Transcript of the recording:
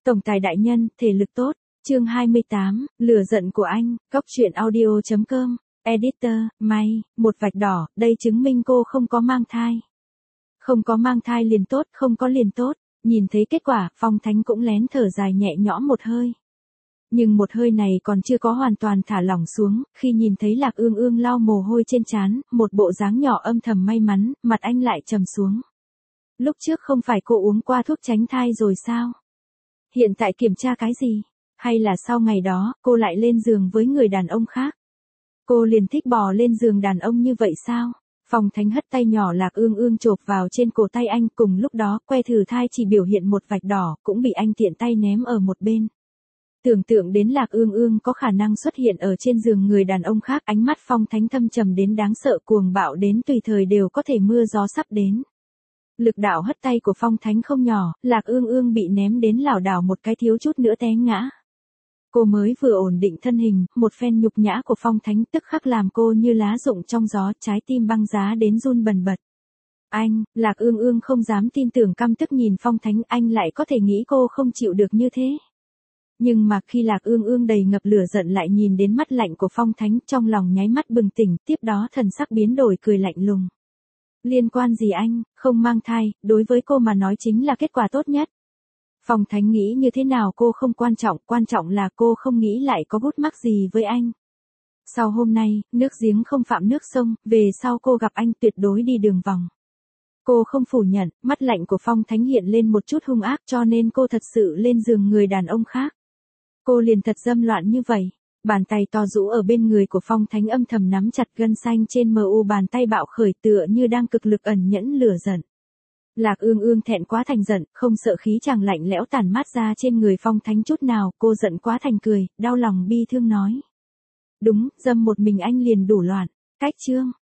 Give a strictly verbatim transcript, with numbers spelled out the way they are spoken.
Tổng tài đại nhân, thể lực tốt. Chương hai mươi tám, lửa giận của anh, góc truyện audio chấm com. Editor, may, một vạch đỏ, đây chứng minh cô không có mang thai. Không có mang thai liền tốt, không có liền tốt. Nhìn thấy kết quả, Phong Thánh cũng lén thở dài nhẹ nhõm một hơi. Nhưng một hơi này còn chưa có hoàn toàn thả lỏng xuống, khi nhìn thấy Lạc Ương Ương lau mồ hôi trên trán, một bộ dáng nhỏ âm thầm may mắn, mặt anh lại trầm xuống. Lúc trước không phải cô uống qua thuốc tránh thai rồi sao? Hiện tại kiểm tra cái gì? Hay là sau ngày đó, cô lại lên giường với người đàn ông khác? Cô liền thích bò lên giường đàn ông như vậy sao? Phong Thánh hất tay nhỏ Lạc Ương Ương chộp vào trên cổ tay anh, cùng lúc đó, que thử thai chỉ biểu hiện một vạch đỏ, cũng bị anh tiện tay ném ở một bên. Tưởng tượng đến Lạc Ương Ương có khả năng xuất hiện ở trên giường người đàn ông khác, ánh mắt Phong Thánh thâm trầm đến đáng sợ, cuồng bạo đến tùy thời đều có thể mưa gió sắp đến. Lực đạo hất tay của Phong Thánh không nhỏ, Lạc Ương Ương bị ném đến lảo đảo một cái thiếu chút nữa té ngã. Cô mới vừa ổn định thân hình, một phen nhục nhã của Phong Thánh tức khắc làm cô như lá rụng trong gió, trái tim băng giá đến run bần bật. Anh, Lạc Ương Ương không dám tin tưởng, căm tức nhìn Phong Thánh, anh lại có thể nghĩ cô không chịu được như thế. Nhưng mà khi Lạc Ương Ương đầy ngập lửa giận lại nhìn đến mắt lạnh của Phong Thánh, trong lòng nháy mắt bừng tỉnh, tiếp đó thần sắc biến đổi, cười lạnh lùng. Liên quan gì anh, không mang thai, đối với cô mà nói chính là kết quả tốt nhất. Phong Thánh nghĩ như thế nào cô không quan trọng, quan trọng là cô không nghĩ lại có gút mắc gì với anh. Sau hôm nay, nước giếng không phạm nước sông, về sau cô gặp anh tuyệt đối đi đường vòng. Cô không phủ nhận, mắt lạnh của Phong Thánh hiện lên một chút hung ác, cho nên cô thật sự lên giường người đàn ông khác. Cô liền thật dâm loạn như vậy. Bàn tay to rũ ở bên người của Phong Thánh âm thầm nắm chặt gân xanh trên mờ u, bàn tay bạo khởi tựa như đang cực lực ẩn nhẫn lửa giận. Lạc Ương Ương thẹn quá thành giận, không sợ khí chàng lạnh lẽo tản mát ra trên người Phong Thánh chút nào, cô giận quá thành cười, đau lòng bi thương nói. Đúng, dâm một mình anh liền đủ loạn. Cách chương.